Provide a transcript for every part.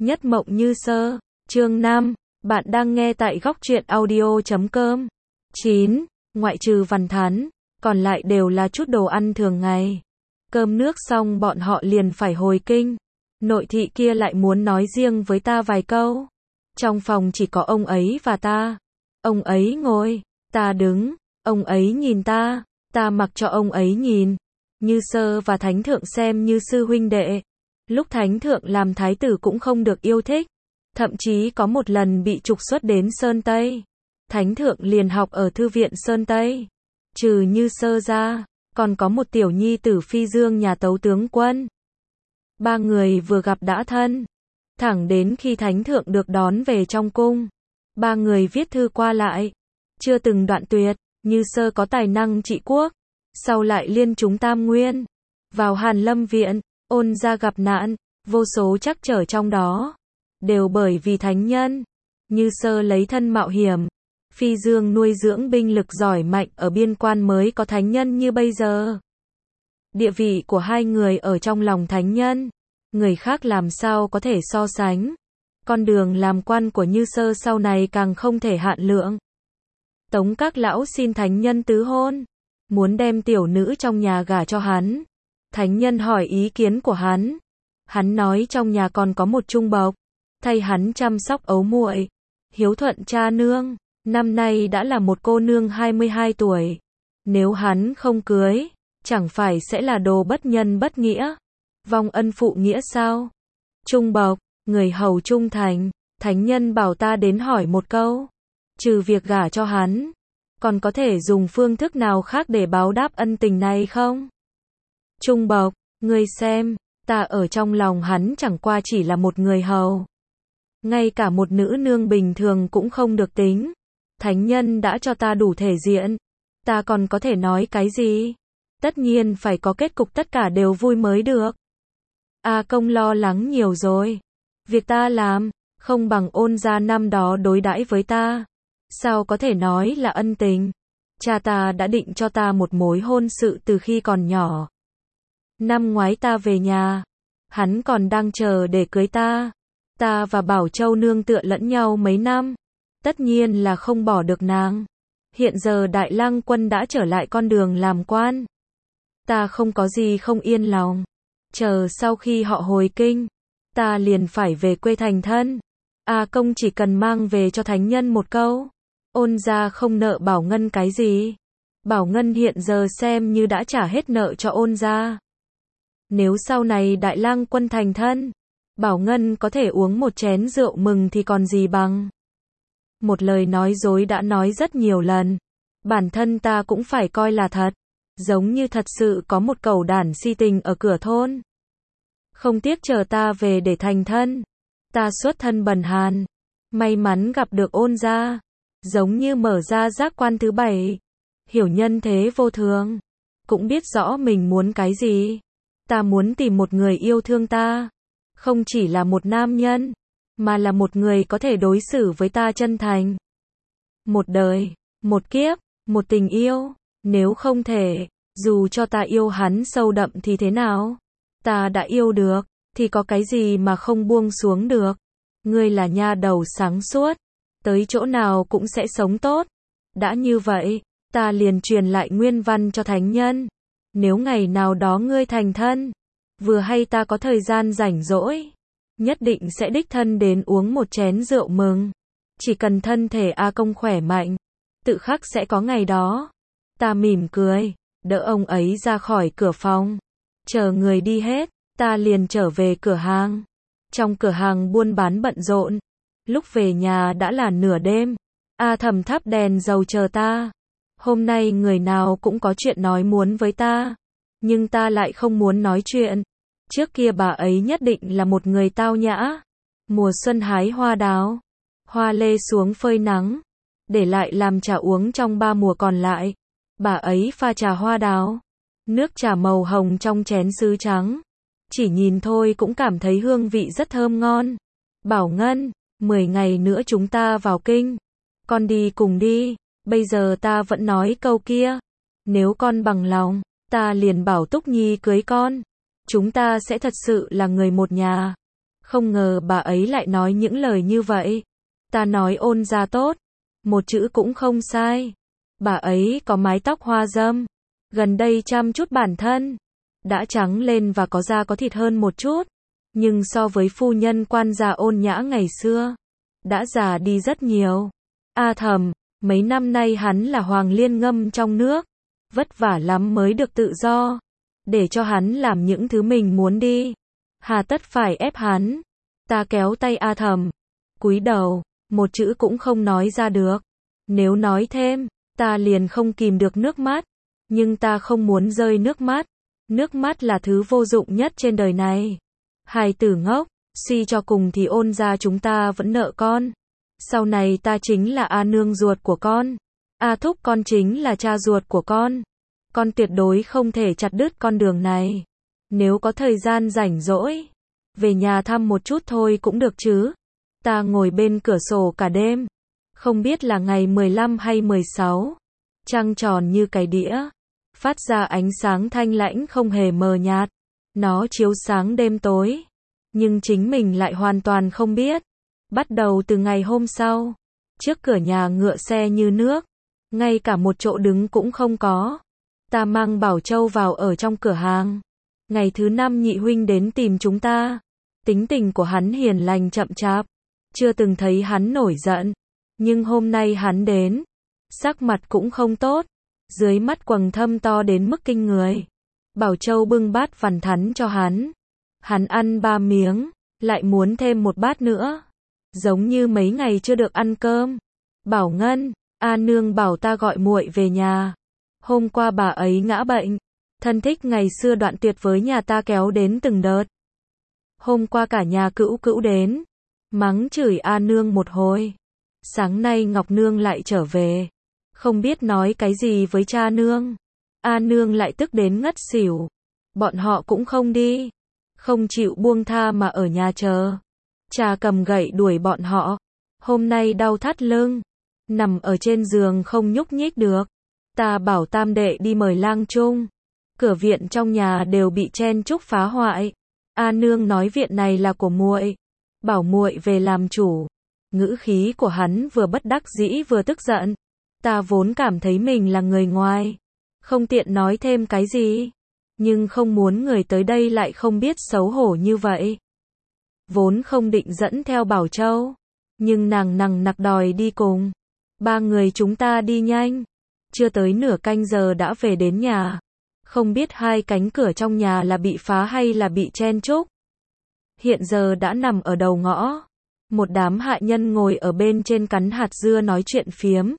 Nhất mộng như sơ. Chương 5. Bạn đang nghe tại góc truyện audio.com. 9. Ngoại trừ Văn Thán, còn lại đều là chút đồ ăn thường ngày. Cơm nước xong bọn họ liền phải hồi kinh. Nội thị kia lại muốn nói riêng với ta vài câu. Trong phòng chỉ có ông ấy và ta. Ông ấy ngồi, ta đứng, ông ấy nhìn ta mặc cho ông ấy nhìn. Như Sơ và Thánh Thượng xem như sư huynh đệ. Lúc Thánh Thượng làm thái tử cũng không được yêu thích. Thậm chí có một lần bị trục xuất đến Sơn Tây. Thánh Thượng liền học ở thư viện Sơn Tây. Trừ Như Sơ ra, còn có một tiểu nhi tử Phi Dương nhà tấu tướng quân. Ba người vừa gặp đã thân. Thẳng đến khi Thánh Thượng được đón về trong cung. Ba người viết thư qua lại. Chưa từng đoạn tuyệt. Như Sơ có tài năng trị quốc. Sau lại liên chúng Tam Nguyên. Vào Hàn Lâm Viện. Ôn gia gặp nạn. Vô số trắc trở trong đó. Đều bởi vì thánh nhân. Như Sơ lấy thân mạo hiểm. Phi Dương nuôi dưỡng binh lực giỏi mạnh ở biên quan mới có thánh nhân như bây giờ. Địa vị của hai người ở trong lòng thánh nhân. Người khác làm sao có thể so sánh. Con đường làm quan của Như Sơ sau này càng không thể hạn lượng. Tống các lão xin thánh nhân tứ hôn. Muốn đem tiểu nữ trong nhà gả cho hắn. Thánh nhân hỏi ý kiến của hắn. Hắn nói trong nhà còn có một trung bộc. Thay hắn chăm sóc ấu muội. Hiếu thuận cha nương. Năm nay đã là một cô nương 22 tuổi. Nếu hắn không cưới, chẳng phải sẽ là đồ bất nhân bất nghĩa. Vong ân phụ nghĩa sao? Trung bộc, người hầu trung thành. Thánh nhân bảo ta đến hỏi một câu. Trừ việc gả cho hắn, còn có thể dùng phương thức nào khác để báo đáp ân tình này không? Trung bộc, ngươi xem, ta ở trong lòng hắn chẳng qua chỉ là một người hầu. Ngay cả một nữ nương bình thường cũng không được tính. Thánh nhân đã cho ta đủ thể diện. Ta còn có thể nói cái gì? Tất nhiên phải có kết cục tất cả đều vui mới được. A Công lo lắng nhiều rồi. Việc ta làm, không bằng Ôn gia năm đó đối đãi với ta. Sao có thể nói là ân tình? Cha ta đã định cho ta một mối hôn sự từ khi còn nhỏ. Năm ngoái ta về nhà. Hắn còn đang chờ để cưới ta. Ta và Bảo Châu nương tựa lẫn nhau mấy năm. Tất nhiên là không bỏ được nàng. Hiện giờ Đại Lang Quân đã trở lại con đường làm quan. Ta không có gì không yên lòng. Chờ sau khi họ hồi kinh, ta liền phải về quê thành thân. A Công chỉ cần mang về cho thánh nhân một câu. Ôn gia không nợ Bảo Ngân cái gì. Bảo Ngân hiện giờ xem như đã trả hết nợ cho Ôn gia. Nếu sau này Đại Lang Quân thành thân, Bảo Ngân có thể uống một chén rượu mừng thì còn gì bằng. Một lời nói dối đã nói rất nhiều lần. Bản thân ta cũng phải coi là thật. Giống như thật sự có một cẩu đản si tình ở cửa thôn. Không tiếc chờ ta về để thành thân. Ta xuất thân bần hàn. May mắn gặp được Ôn gia. Giống như mở ra giác quan thứ 7. Hiểu nhân thế vô thường. Cũng biết rõ mình muốn cái gì. Ta muốn tìm một người yêu thương ta. Không chỉ là một nam nhân. Mà là một người có thể đối xử với ta chân thành. Một đời, một kiếp, một tình yêu. Nếu không thể, dù cho ta yêu hắn sâu đậm thì thế nào? Ta đã yêu được, thì có cái gì mà không buông xuống được? Ngươi là nha đầu sáng suốt. Tới chỗ nào cũng sẽ sống tốt. Đã như vậy, ta liền truyền lại nguyên văn cho thánh nhân. Nếu ngày nào đó ngươi thành thân, vừa hay ta có thời gian rảnh rỗi, nhất định sẽ đích thân đến uống một chén rượu mừng. Chỉ cần thân thể A Công khỏe mạnh, tự khắc sẽ có ngày đó. Ta mỉm cười, đỡ ông ấy ra khỏi cửa phòng. Chờ người đi hết, ta liền trở về cửa hàng. Trong cửa hàng buôn bán bận rộn. Lúc về nhà đã là nửa đêm. A Thầm thắp đèn dầu chờ ta. Hôm nay người nào cũng có chuyện nói muốn với ta. Nhưng ta lại không muốn nói chuyện. Trước kia bà ấy nhất định là một người tao nhã. Mùa xuân hái hoa đào. Hoa lê xuống phơi nắng. Để lại làm trà uống trong 3 mùa còn lại. Bà ấy pha trà hoa đào. Nước trà màu hồng trong chén sứ trắng. Chỉ nhìn thôi cũng cảm thấy hương vị rất thơm ngon. Bảo Ngân, 10 ngày nữa chúng ta vào kinh. Con đi cùng đi. Bây giờ ta vẫn nói câu kia. Nếu con bằng lòng, ta liền bảo Túc Nhi cưới con. Chúng ta sẽ thật sự là người một nhà. Không ngờ bà ấy lại nói những lời như vậy. Ta nói Ôn gia tốt, một chữ cũng không sai. Bà ấy có mái tóc hoa râm, gần đây chăm chút bản thân, đã trắng lên và có da có thịt hơn một chút. Nhưng so với phu nhân quan gia Ôn Nhã ngày xưa, đã già đi rất nhiều. A Thầm, mấy năm nay hắn là Hoàng Liên ngâm trong nước, vất vả lắm mới được tự do, để cho hắn làm những thứ mình muốn đi. Hà tất phải ép hắn. Ta kéo tay A Thầm, cúi đầu, một chữ cũng không nói ra được. Nếu nói thêm, ta liền không kìm được nước mắt. Nhưng ta không muốn rơi nước mắt. Nước mắt là thứ vô dụng nhất trên đời này. Hài tử ngốc, suy cho cùng thì Ôn gia chúng ta vẫn nợ con. Sau này ta chính là A Nương ruột của con. A Thúc con chính là cha ruột của con. Con tuyệt đối không thể chặt đứt con đường này. Nếu có thời gian rảnh rỗi, về nhà thăm một chút thôi cũng được chứ. Ta ngồi bên cửa sổ cả đêm. Không biết là ngày 15 hay 16. Trăng tròn như cái đĩa, phát ra ánh sáng thanh lãnh không hề mờ nhạt. Nó chiếu sáng đêm tối. Nhưng chính mình lại hoàn toàn không biết. Bắt đầu từ ngày hôm sau, trước cửa nhà ngựa xe như nước. Ngay cả một chỗ đứng cũng không có. Ta mang Bảo Châu vào ở trong cửa hàng. Ngày thứ 5 nhị huynh đến tìm chúng ta. Tính tình của hắn hiền lành chậm chạp. Chưa từng thấy hắn nổi giận. Nhưng hôm nay hắn đến. Sắc mặt cũng không tốt. Dưới mắt quầng thâm to đến mức kinh người. Bảo Châu bưng bát vằn thắn cho hắn. Hắn ăn 3 miếng. Lại muốn thêm một bát nữa. Giống như mấy ngày chưa được ăn cơm. Bảo Ngân, A Nương bảo ta gọi muội về nhà. Hôm qua bà ấy ngã bệnh. Thân thích ngày xưa đoạn tuyệt với nhà ta kéo đến từng đợt. Hôm qua cả nhà Cữu Cữu đến. Mắng chửi A Nương một hồi. Sáng nay Ngọc Nương lại trở về. Không biết nói cái gì với cha nương. A Nương lại tức đến ngất xỉu. Bọn họ cũng không đi. Không chịu buông tha mà ở nhà chờ. Cha cầm gậy đuổi bọn họ. Hôm nay đau thắt lưng. Nằm ở trên giường không nhúc nhích được. Ta bảo tam đệ đi mời lang trung. Cửa viện trong nhà đều bị chen chúc phá hoại. A Nương nói viện này là của muội. Bảo muội về làm chủ. Ngữ khí của hắn vừa bất đắc dĩ vừa tức giận. Ta vốn cảm thấy mình là người ngoài. Không tiện nói thêm cái gì. Nhưng không muốn người tới đây lại không biết xấu hổ như vậy. Vốn không định dẫn theo Bảo Châu. Nhưng nàng nằng nặc đòi đi cùng. 3 người chúng ta đi nhanh. Chưa tới nửa canh giờ đã về đến nhà. Không biết 2 cánh cửa trong nhà là bị phá hay là bị chen chúc. Hiện giờ đã nằm ở đầu ngõ. Một đám hạ nhân ngồi ở bên trên cắn hạt dưa nói chuyện phiếm.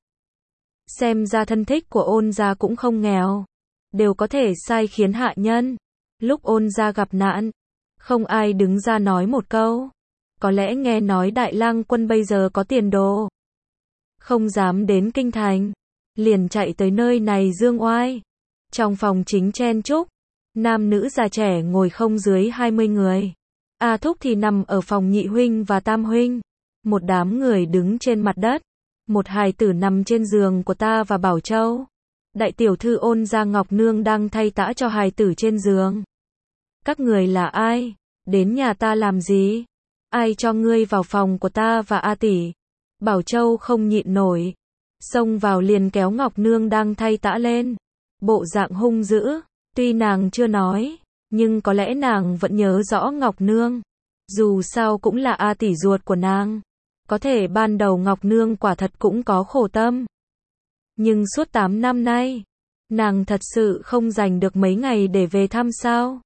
Xem ra thân thích của Ôn gia cũng không nghèo. Đều có thể sai khiến hạ nhân. Lúc Ôn gia gặp nạn, không ai đứng ra nói một câu. Có lẽ nghe nói Đại Lang Quân bây giờ có tiền đồ. Không dám đến kinh thành. Liền chạy tới nơi này dương oai. Trong phòng chính chen chúc. Nam nữ già trẻ ngồi không dưới 20 người. A Thúc thì nằm ở phòng nhị huynh và tam huynh. Một đám người đứng trên mặt đất. Một hài tử nằm trên giường của ta và Bảo Châu. Đại tiểu thư Ôn gia Ngọc Nương đang thay tã cho hài tử trên giường. Các người là ai? Đến nhà ta làm gì? Ai cho ngươi vào phòng của ta và A tỷ? Bảo Châu không nhịn nổi. Xông vào liền kéo Ngọc Nương đang thay tã lên. Bộ dạng hung dữ. Tuy nàng chưa nói, nhưng có lẽ nàng vẫn nhớ rõ Ngọc Nương. Dù sao cũng là A tỷ ruột của nàng. Có thể ban đầu Ngọc Nương quả thật cũng có khổ tâm. Nhưng suốt 8 năm nay, nàng thật sự không dành được mấy ngày để về thăm sao.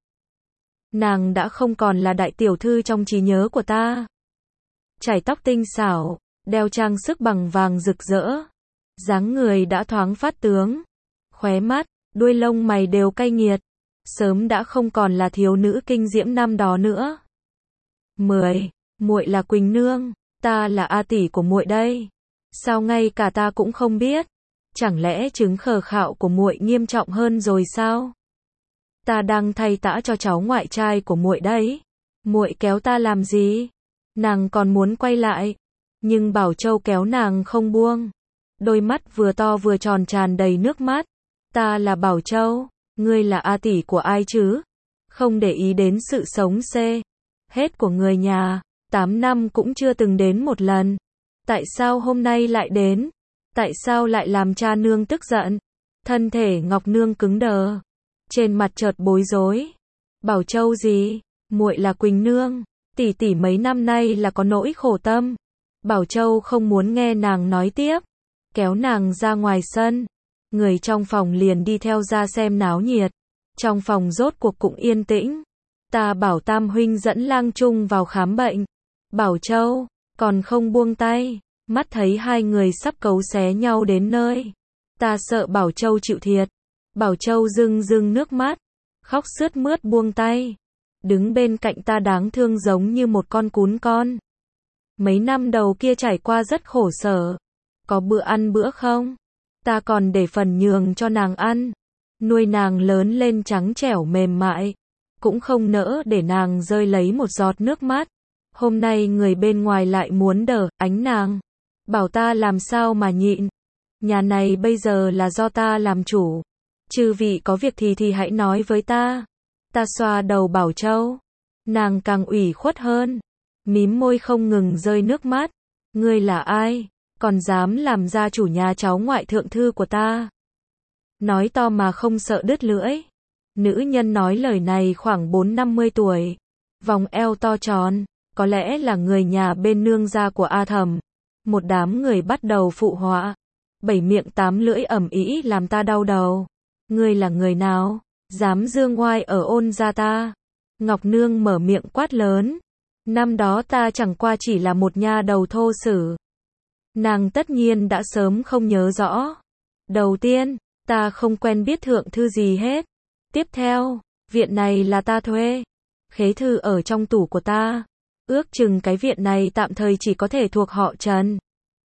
Nàng đã không còn là đại tiểu thư trong trí nhớ của ta. Chải tóc tinh xảo, đeo trang sức bằng vàng rực rỡ. Dáng người đã thoáng phát tướng. Khóe mắt, đuôi lông mày đều cay nghiệt. Sớm đã không còn là thiếu nữ kinh diễm năm đó nữa. 10. Muội là Quỳnh Nương. Ta là A tỷ của muội đây. Sao ngay cả ta cũng không biết? Chẳng lẽ chứng khờ khạo của muội nghiêm trọng hơn rồi sao? Ta đang thay tã cho cháu ngoại trai của muội đấy. Muội kéo ta làm gì? Nàng còn muốn quay lại, nhưng Bảo Châu kéo nàng không buông. Đôi mắt vừa to vừa tròn tràn đầy nước mắt. Ta là Bảo Châu, ngươi là A tỷ của ai chứ? Không để ý đến sự sống Hết của người nhà, 8 năm cũng chưa từng đến một lần. Tại sao hôm nay lại đến? Tại sao lại làm cha nương tức giận? Thân thể Ngọc Nương cứng đờ. Trên mặt chợt bối rối. Bảo Châu gì? Muội là Quỳnh Nương. Tỷ tỷ mấy năm nay là có nỗi khổ tâm. Bảo Châu không muốn nghe nàng nói tiếp. Kéo nàng ra ngoài sân. Người trong phòng liền đi theo ra xem náo nhiệt. Trong phòng rốt cuộc cũng yên tĩnh. Ta bảo Tam huynh dẫn Lang Trung vào khám bệnh. Bảo Châu còn không buông tay. Mắt thấy hai người sắp cấu xé nhau đến nơi. Ta sợ Bảo Châu chịu thiệt. Bảo Châu rưng rưng nước mắt. Khóc sướt mướt buông tay. Đứng bên cạnh ta đáng thương giống như một con cún con. Mấy năm đầu kia trải qua rất khổ sở. Có bữa ăn bữa không? Ta còn để phần nhường cho nàng ăn. Nuôi nàng lớn lên trắng trẻo mềm mại. Cũng không nỡ để nàng rơi lấy một giọt nước mắt. Hôm nay người bên ngoài lại muốn đỡ ánh nàng. Bảo ta làm sao mà nhịn. Nhà này bây giờ là do ta làm chủ. Chư vị có việc thì hãy nói với ta. Ta xoa đầu Bảo Châu. Nàng càng ủy khuất hơn. Mím môi không ngừng rơi nước mắt. Ngươi là ai? Còn dám làm gia chủ nhà cháu ngoại thượng thư của ta? Nói to mà không sợ đứt lưỡi. Nữ nhân nói lời này khoảng 4-50 tuổi. Vòng eo to tròn. Có lẽ là người nhà bên nương gia của A Thẩm. Một đám người bắt đầu phụ họa. 7 miệng 8 lưỡi ầm ĩ làm ta đau đầu. Ngươi là người nào? Dám dương oai ở Ôn gia ta? Ngọc Nương mở miệng quát lớn. Năm đó ta chẳng qua chỉ là một nha đầu thô sử. Nàng tất nhiên đã sớm không nhớ rõ. Đầu tiên, ta không quen biết thượng thư gì hết. Tiếp theo, viện này là ta thuê. Khế thư ở trong tủ của ta. Ước chừng cái viện này tạm thời chỉ có thể thuộc họ Trần.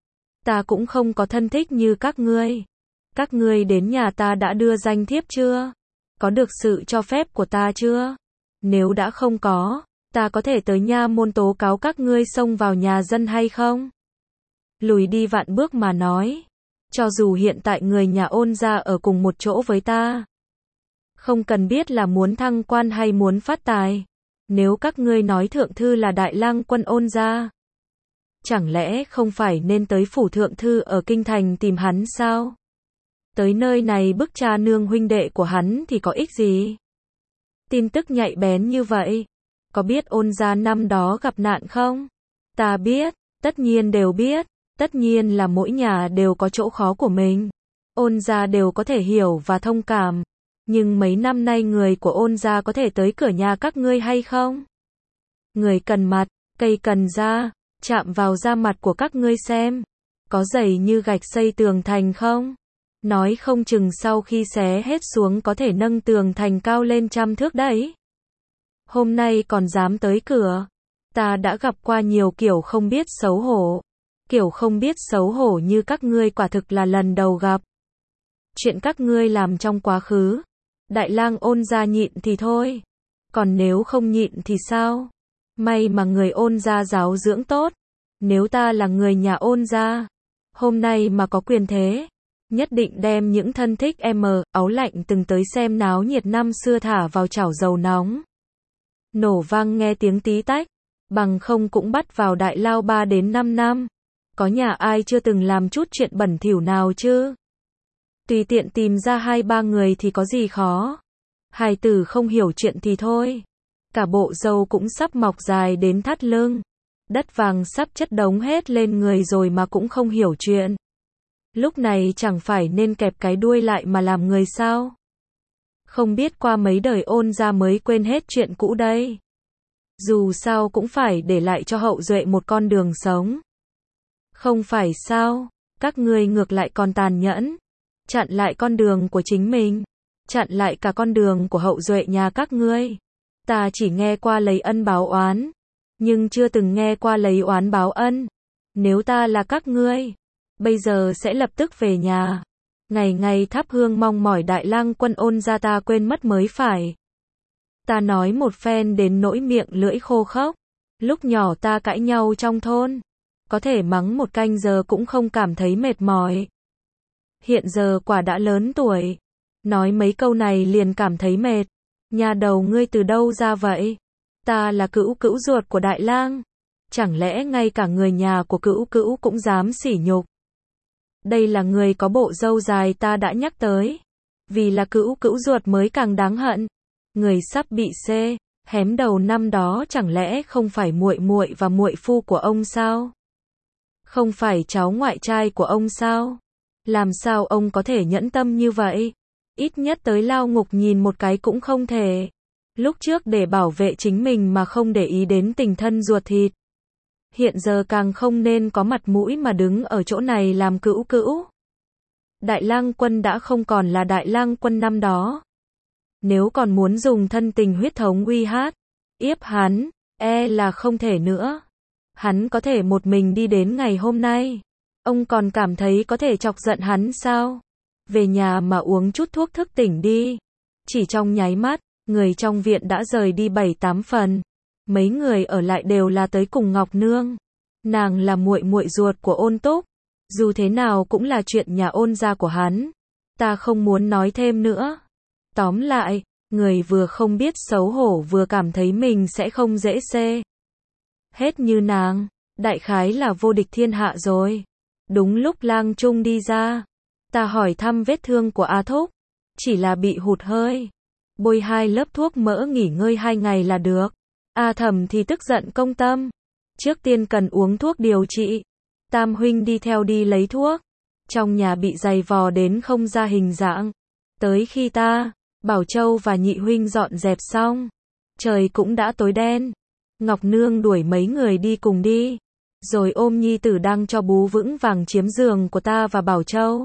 Ta cũng không có thân thích như các ngươi. Các ngươi đến nhà ta đã đưa danh thiếp chưa? Có được sự cho phép của ta chưa? Nếu đã không có, ta có thể tới nha môn tố cáo các ngươi xông vào nhà dân hay không? Lùi đi vạn bước mà nói. Cho dù hiện tại người nhà Ôn gia ở cùng một chỗ với ta. Không cần biết là muốn thăng quan hay muốn phát tài. Nếu các ngươi nói thượng thư là đại lang quân Ôn gia. Chẳng lẽ không phải nên tới phủ thượng thư ở kinh thành tìm hắn sao? Tới nơi này bức cha nương huynh đệ của hắn thì có ích gì? Tin tức nhạy bén như vậy. Có biết Ôn gia năm đó gặp nạn không? Ta biết, tất nhiên đều biết. Tất nhiên là mỗi nhà đều có chỗ khó của mình. Ôn gia đều có thể hiểu và thông cảm. Nhưng mấy năm nay người của Ôn gia có thể tới cửa nhà các ngươi hay không? Người cần mặt, cây cần da, chạm vào da mặt của các ngươi xem. Có dày như gạch xây tường thành không? Nói không chừng sau khi xé hết xuống có thể nâng tường thành cao lên 100 thước đấy. Hôm nay còn dám tới cửa. Ta đã gặp qua nhiều kiểu không biết xấu hổ. Kiểu không biết xấu hổ như các ngươi quả thực là lần đầu gặp. Chuyện các ngươi làm trong quá khứ. Đại lang Ôn gia nhịn thì thôi. Còn nếu không nhịn thì sao? May mà người Ôn gia giáo dưỡng tốt. Nếu ta là người nhà Ôn gia, hôm nay mà có quyền thế, nhất định đem những thân thích áo lạnh từng tới xem náo nhiệt năm xưa thả vào chảo dầu nóng. Nổ vang nghe tiếng tí tách, bằng không cũng bắt vào đại lao 3 đến 5 năm. Có nhà ai chưa từng làm chút chuyện bẩn thỉu nào chứ? Tùy tiện tìm ra 2-3 người thì có gì khó. Hài tử không hiểu chuyện thì thôi. Cả bộ râu cũng sắp mọc dài đến thắt lưng. Đất vàng sắp chất đống hết lên người rồi mà cũng không hiểu chuyện. Lúc này chẳng phải nên kẹp cái đuôi lại mà làm người sao? Không biết qua mấy đời Ôn gia mới quên hết chuyện cũ đây. Dù sao cũng phải để lại cho hậu duệ một con đường sống. Không phải sao? Các ngươi ngược lại còn tàn nhẫn. Chặn lại con đường của chính mình. Chặn lại cả con đường của hậu duệ nhà các ngươi. Ta chỉ nghe qua lấy ân báo oán. Nhưng chưa từng nghe qua lấy oán báo ân. Nếu ta là các ngươi, bây giờ sẽ lập tức về nhà. Ngày ngày thắp hương mong mỏi đại lang quân Ôn gia ta quên mất mới phải. Ta nói một phen đến nỗi miệng lưỡi khô khốc. Lúc nhỏ ta cãi nhau trong thôn. Có thể mắng một canh giờ cũng không cảm thấy mệt mỏi. Hiện giờ quả đã lớn tuổi. Nói mấy câu này liền cảm thấy mệt. Nhà đầu ngươi từ đâu ra vậy? Ta là cữu cữu ruột của Đại Lang. Chẳng lẽ ngay cả người nhà của cữu cữu cũng dám sỉ nhục? Đây là người có bộ râu dài ta đã nhắc tới. Vì là cữu cữu ruột mới càng đáng hận. Người sắp bị hém đầu năm đó chẳng lẽ không phải muội muội và muội phu của ông sao? Không phải cháu ngoại trai của ông sao? Làm sao ông có thể nhẫn tâm như vậy? Ít nhất tới lao ngục nhìn một cái cũng không thể. Lúc trước để bảo vệ chính mình mà không để ý đến tình thân ruột thịt. Hiện giờ càng không nên có mặt mũi mà đứng ở chỗ này làm cữu cữu. Đại Lang Quân đã không còn là Đại Lang Quân năm đó. Nếu còn muốn dùng thân tình huyết thống uy hiếp hắn, là không thể nữa. Hắn có thể một mình đi đến ngày hôm nay. Ông còn cảm thấy có thể chọc giận hắn sao? Về nhà mà uống chút thuốc thức tỉnh đi. Chỉ trong nháy mắt, người trong viện đã rời đi 7-8 phần. Mấy người ở lại đều là tới cùng Ngọc Nương. Nàng là muội muội ruột của Ôn Túc. Dù thế nào cũng là chuyện nhà Ôn gia của hắn. Ta không muốn nói thêm nữa. Tóm lại, người vừa không biết xấu hổ vừa cảm thấy mình sẽ không dễ hết như nàng. Đại khái là vô địch thiên hạ rồi. Đúng lúc Lang Trung đi ra. Ta hỏi thăm vết thương của A Thúc. Chỉ là bị hụt hơi. Bôi 2 lớp thuốc mỡ nghỉ ngơi 2 ngày là được. A Thẩm thì tức giận công tâm. Trước tiên cần uống thuốc điều trị. Tam huynh đi theo đi lấy thuốc. Trong nhà bị giày vò đến không ra hình dạng. Tới khi ta, Bảo Châu và nhị huynh dọn dẹp xong. Trời cũng đã tối đen. Ngọc Nương đuổi mấy người đi cùng đi. Rồi ôm nhi tử đang cho bú vững vàng chiếm giường của ta và Bảo Châu.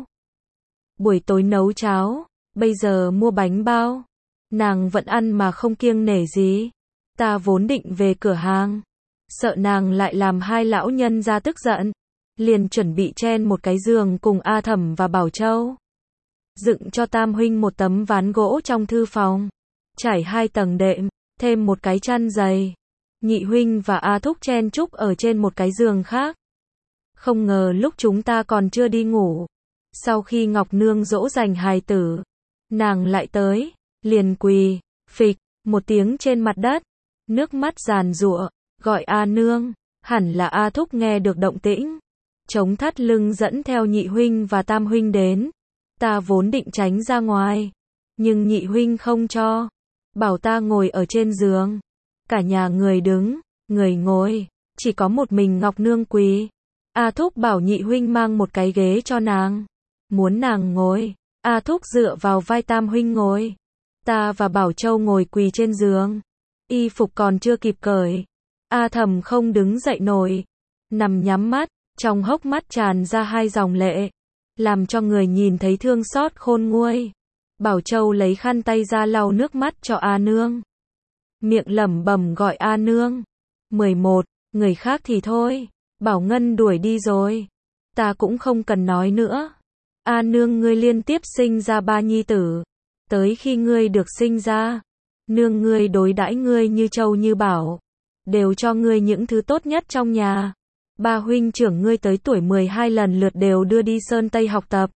Buổi tối nấu cháo. Bây giờ mua bánh bao. Nàng vẫn ăn mà không kiêng nể gì. Ta vốn định về cửa hàng. Sợ nàng lại làm hai lão nhân ra tức giận. Liền chuẩn bị chen một cái giường cùng A Thẩm và Bảo Châu. Dựng cho Tam huynh một tấm ván gỗ trong thư phòng. Trải 2 tầng đệm. Thêm một cái chăn dày. Nhị huynh và A Thúc chen chúc ở trên một cái giường khác. Không ngờ lúc chúng ta còn chưa đi ngủ. Sau khi Ngọc Nương dỗ dành hài tử. Nàng lại tới. Liền quỳ. Phịch. Một tiếng trên mặt đất. Nước mắt giàn giụa. Gọi A Nương. Hẳn là A Thúc nghe được động tĩnh. Chống thắt lưng dẫn theo nhị huynh và Tam huynh đến. Ta vốn định tránh ra ngoài. Nhưng nhị huynh không cho. Bảo ta ngồi ở trên giường. Cả nhà người đứng, người ngồi. Chỉ có một mình Ngọc Nương quỳ. A Thúc bảo nhị huynh mang một cái ghế cho nàng. Muốn nàng ngồi. A Thúc dựa vào vai Tam huynh ngồi. Ta và Bảo Châu ngồi quỳ trên giường. Y phục còn chưa kịp cởi. A Thẩm không đứng dậy nổi. Nằm nhắm mắt. Trong hốc mắt tràn ra 2 dòng lệ. Làm cho người nhìn thấy thương xót khôn nguôi. Bảo Châu lấy khăn tay ra lau nước mắt cho A Nương. Miệng lẩm bẩm gọi A Nương. 11. Người khác thì thôi. Bảo Ngân đuổi đi rồi. Ta cũng không cần nói nữa. A Nương ngươi liên tiếp sinh ra 3 nhi tử. Tới khi ngươi được sinh ra. Nương ngươi đối đãi ngươi như châu như bảo. Đều cho ngươi những thứ tốt nhất trong nhà. 3 huynh trưởng ngươi tới tuổi 12 lần lượt đều đưa đi Sơn Tây học tập.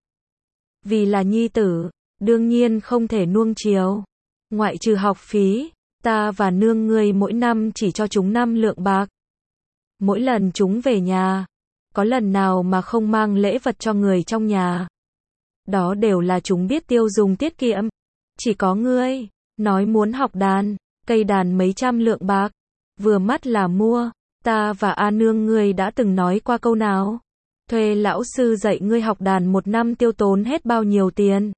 Vì là nhi tử, đương nhiên không thể nuông chiều. Ngoại trừ học phí, ta và nương ngươi mỗi năm chỉ cho chúng 5 lượng bạc. Mỗi lần chúng về nhà, có lần nào mà không mang lễ vật cho người trong nhà. Đó đều là chúng biết tiêu dùng tiết kiệm. Chỉ có ngươi, nói muốn học đàn, cây đàn mấy trăm lượng bạc. Vừa mắt là mua. Ta và A Nương ngươi đã từng nói qua câu nào? Thuê lão sư dạy ngươi học đàn 1 năm tiêu tốn hết bao nhiêu tiền?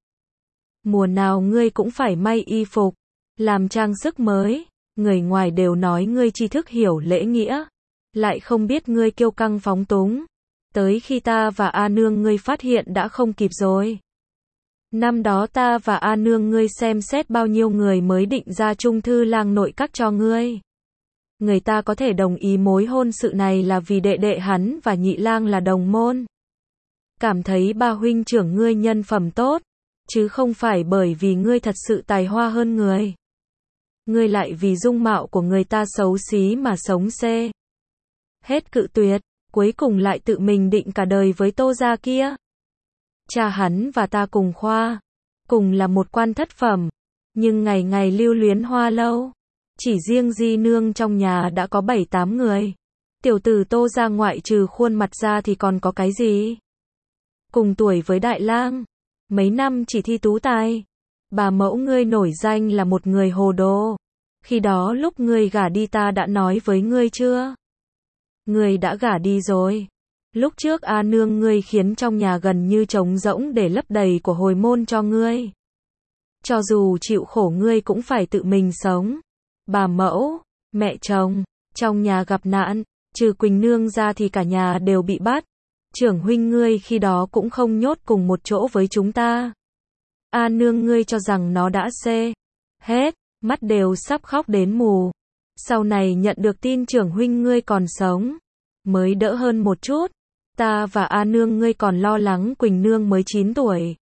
Mùa nào ngươi cũng phải may y phục, làm trang sức mới. Người ngoài đều nói ngươi tri thức hiểu lễ nghĩa. Lại không biết ngươi kiêu căng phóng túng. Tới khi ta và A Nương ngươi phát hiện đã không kịp rồi. Năm đó ta và A Nương ngươi xem xét bao nhiêu người mới định ra chung thư lang nội các cho ngươi. Người ta có thể đồng ý mối hôn sự này là vì đệ đệ hắn và nhị lang là đồng môn. Cảm thấy 3 huynh trưởng ngươi nhân phẩm tốt, chứ không phải bởi vì ngươi thật sự tài hoa hơn người. Ngươi lại vì dung mạo của người ta xấu xí mà sống hết cự tuyệt, cuối cùng lại tự mình định cả đời với Tô gia kia. Cha hắn và ta cùng khoa, cùng là một quan thất phẩm, nhưng ngày ngày lưu luyến hoa lâu. Chỉ riêng di nương trong nhà đã có 7-8 người. Tiểu tử Tô gia ngoại trừ khuôn mặt ra thì còn có cái gì? Cùng tuổi với Đại Lang, mấy năm chỉ thi tú tài. Bà mẫu ngươi nổi danh là một người hồ đồ. Khi đó lúc ngươi gả đi ta đã nói với ngươi chưa? Ngươi đã gả đi rồi. Lúc trước A nương ngươi khiến trong nhà gần như trống rỗng để lấp đầy của hồi môn cho ngươi. Cho dù chịu khổ ngươi cũng phải tự mình sống. Bà mẫu, mẹ chồng, trong nhà gặp nạn, trừ Quỳnh nương ra thì cả nhà đều bị bắt. Trưởng huynh ngươi khi đó cũng không nhốt cùng một chỗ với chúng ta. A nương ngươi cho rằng nó đã hết, mắt đều sắp khóc đến mù. Sau này nhận được tin trưởng huynh ngươi còn sống, mới đỡ hơn một chút. Ta và A nương ngươi còn lo lắng Quỳnh nương mới 9 tuổi.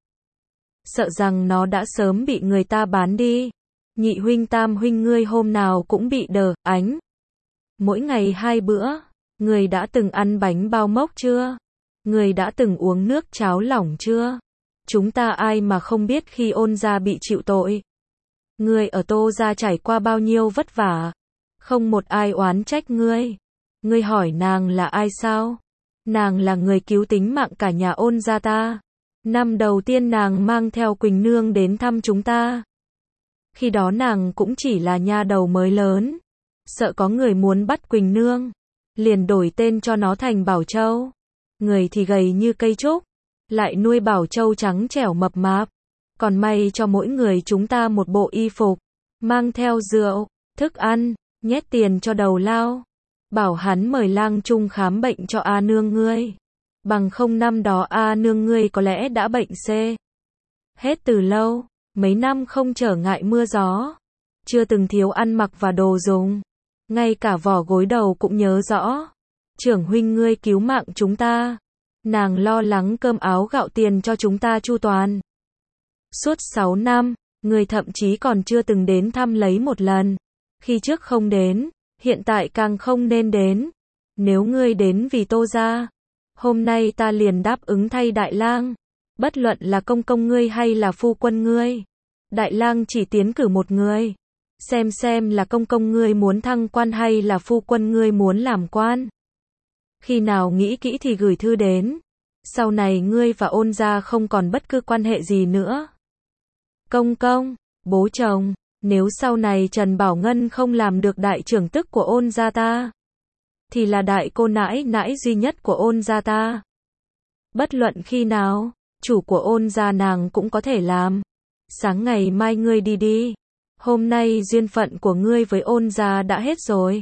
Sợ rằng nó đã sớm bị người ta bán đi. Nhị huynh tam huynh ngươi hôm nào cũng bị đờ, ánh. Mỗi ngày 2 bữa, ngươi đã từng ăn bánh bao mốc chưa? Ngươi đã từng uống nước cháo lỏng chưa? Chúng ta ai mà không biết khi Ôn gia bị chịu tội. Ngươi ở Tô gia trải qua bao nhiêu vất vả. Không một ai oán trách ngươi. Ngươi hỏi nàng là ai sao? Nàng là người cứu tính mạng cả nhà Ôn gia ta. Năm đầu tiên nàng mang theo Quỳnh nương đến thăm chúng ta. Khi đó nàng cũng chỉ là nha đầu mới lớn. Sợ có người muốn bắt Quỳnh nương, liền đổi tên cho nó thành Bảo Châu. Người thì gầy như cây trúc, lại nuôi Bảo Châu trắng trẻo mập mạp. Còn may cho mỗi người chúng ta một bộ y phục, mang theo rượu, thức ăn, nhét tiền cho đầu lao. Bảo hắn mời lang trung khám bệnh cho A nương ngươi. Bằng không năm đó A nương ngươi có lẽ đã bệnh hết từ lâu. Mấy năm không trở ngại mưa gió, chưa từng thiếu ăn mặc và đồ dùng. Ngay cả vỏ gối đầu cũng nhớ rõ. Trưởng huynh ngươi cứu mạng chúng ta. Nàng lo lắng cơm áo gạo tiền cho chúng ta chu toàn. Suốt 6 năm, ngươi thậm chí còn chưa từng đến thăm lấy một lần. Khi trước không đến, hiện tại càng không nên đến. Nếu ngươi đến vì Tô gia, hôm nay ta liền đáp ứng thay Đại Lang. Bất luận là công công ngươi hay là phu quân ngươi. Đại Lang chỉ tiến cử một người. Xem là công công ngươi muốn thăng quan hay là phu quân ngươi muốn làm quan. Khi nào nghĩ kỹ thì gửi thư đến. Sau này ngươi và Ôn gia không còn bất cứ quan hệ gì nữa. Công công, bố chồng, nếu sau này Trần Bảo Ngân không làm được đại trưởng tức của Ôn gia ta, thì là đại cô nãi nãi duy nhất của Ôn gia ta. Bất luận khi nào, chủ của Ôn gia nàng cũng có thể làm. Sáng ngày mai ngươi đi. Hôm nay duyên phận của ngươi với Ôn gia đã hết rồi.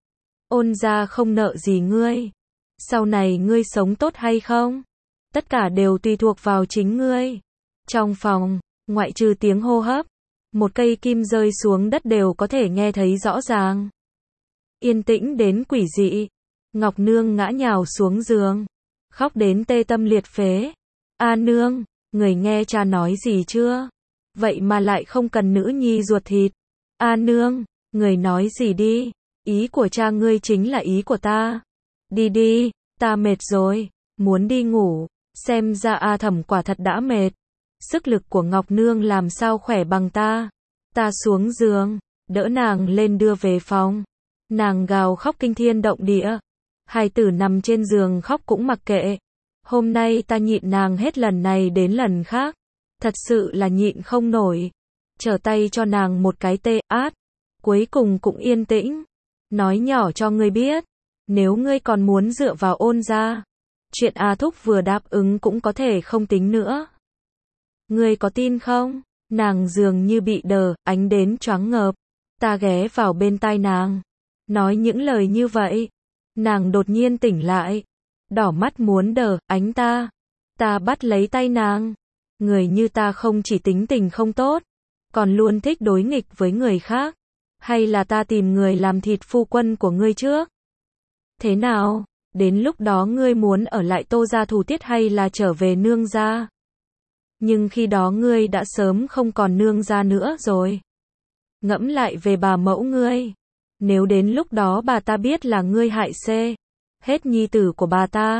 Ôn gia không nợ gì ngươi. Sau này ngươi sống tốt hay không? Tất cả đều tùy thuộc vào chính ngươi. Trong phòng, ngoại trừ tiếng hô hấp, một cây kim rơi xuống đất đều có thể nghe thấy rõ ràng. Yên tĩnh đến quỷ dị. Ngọc Nương ngã nhào xuống giường, khóc đến tê tâm liệt phế. A nương, người nghe cha nói gì chưa? Vậy mà lại không cần nữ nhi ruột thịt. A nương, người nói gì đi? Ý của cha ngươi chính là ý của ta. Đi, ta mệt rồi, muốn đi ngủ. Xem ra A Thẩm quả thật đã mệt. Sức lực của Ngọc Nương làm sao khỏe bằng ta. Ta xuống giường, đỡ nàng lên đưa về phòng. Nàng gào khóc kinh thiên động địa. Hài tử nằm trên giường khóc cũng mặc kệ. Hôm nay ta nhịn nàng hết lần này đến lần khác. Thật sự là nhịn không nổi. Trở tay cho nàng một cái tê át. Cuối cùng cũng yên tĩnh. Nói nhỏ cho ngươi biết. Nếu ngươi còn muốn dựa vào Ôn gia, chuyện A Thúc vừa đáp ứng cũng có thể không tính nữa. Ngươi có tin không? Nàng dường như bị đờ, ánh đến choáng ngợp. Ta ghé vào bên tai nàng. Nói những lời như vậy. Nàng đột nhiên tỉnh lại. Đỏ mắt muốn đờ, ánh ta. Ta bắt lấy tay nàng. Người như ta không chỉ tính tình không tốt, còn luôn thích đối nghịch với người khác. Hay là ta tìm người làm thịt phu quân của ngươi trước? Thế nào? Đến lúc đó ngươi muốn ở lại Tô gia thủ tiết hay là trở về nương gia? Nhưng khi đó ngươi đã sớm không còn nương gia nữa rồi. Ngẫm lại về bà mẫu ngươi. Nếu đến lúc đó bà ta biết là ngươi hại hết nhi tử của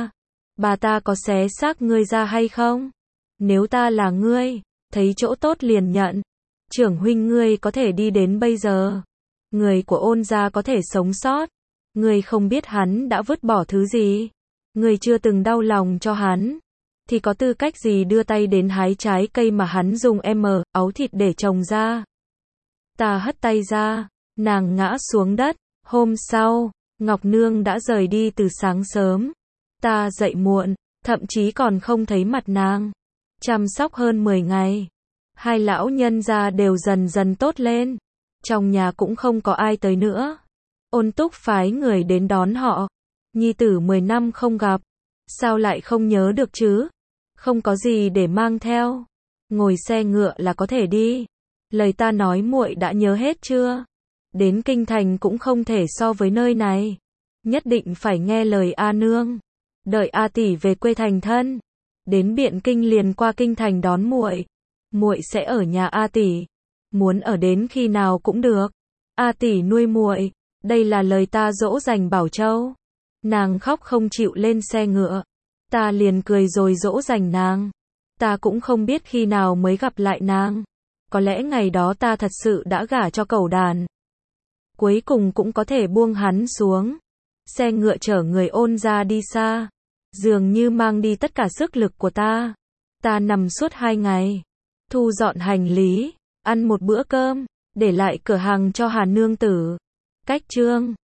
bà ta có xé xác ngươi ra hay không? Nếu ta là ngươi, thấy chỗ tốt liền nhận. Trưởng huynh ngươi có thể đi đến bây giờ. Người của Ôn gia có thể sống sót. Ngươi không biết hắn đã vứt bỏ thứ gì. Ngươi chưa từng đau lòng cho hắn. Thì có tư cách gì đưa tay đến hái trái cây mà hắn dùng áo thịt để trồng ra. Ta hất tay ra. Nàng ngã xuống đất. Hôm sau, Ngọc Nương đã rời đi từ sáng sớm. Ta dậy muộn, thậm chí còn không thấy mặt nàng. Chăm sóc hơn 10 ngày. Hai lão nhân gia đều dần dần tốt lên. Trong nhà cũng không có ai tới nữa. Ôn Túc phái người đến đón họ. Nhi tử 10 năm không gặp. Sao lại không nhớ được chứ? Không có gì để mang theo. Ngồi xe ngựa là có thể đi. Lời ta nói muội đã nhớ hết chưa? Đến kinh thành cũng không thể so với nơi này. Nhất định phải nghe lời A nương. Đợi A tỷ về quê thành thân. Đến Biện Kinh liền qua kinh thành đón muội. Muội sẽ ở nhà A tỷ. Muốn ở đến khi nào cũng được. A tỷ nuôi muội. Đây là lời ta dỗ dành Bảo Châu. Nàng khóc không chịu lên xe ngựa. Ta liền cười rồi dỗ dành nàng. Ta cũng không biết khi nào mới gặp lại nàng. Có lẽ ngày đó ta thật sự đã gả cho cẩu đàn. Cuối cùng cũng có thể buông hắn xuống. Xe ngựa chở người Ôn gia đi xa. Dường như mang đi tất cả sức lực của ta. Ta nằm suốt 2 ngày. Thu dọn hành lý. Ăn một bữa cơm. Để lại cửa hàng cho Hà nương tử. Cách chương